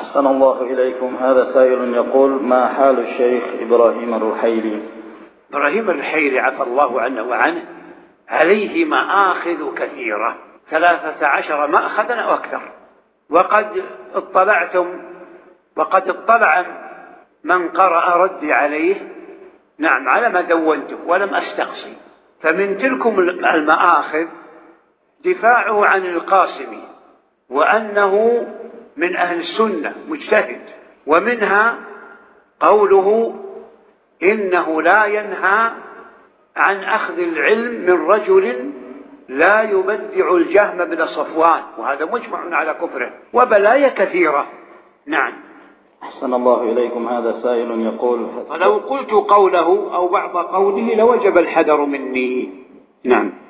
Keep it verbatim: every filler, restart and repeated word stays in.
أحسن الله إليكم. هذا سائل يقول: ما حال الشيخ إبراهيم الرحيلي؟ إبراهيم الرحيلي عفى الله عنه وعنه عليه مآخذ كثيرة، ثلاثة عشر مأخذا أو أكثر، وقد اطلعتم وقد اطلع من قرأ ردي عليه نعم على ما دونته ولم أستقصي. فمن تلكم المآخذ دفاعه عن القاسمي وأنه من أهل السنة مجتهد، ومنها قوله إنه لا ينهى عن أخذ العلم من رجل لا يبدع الجهم بن صفوان، وهذا مجمع على كفره، وبلايا كثيرة. نعم. أحسن الله إليكم. هذا سائل يقول: فلو قلت قوله أو بعض قوله لوجب الحذر مني. نعم.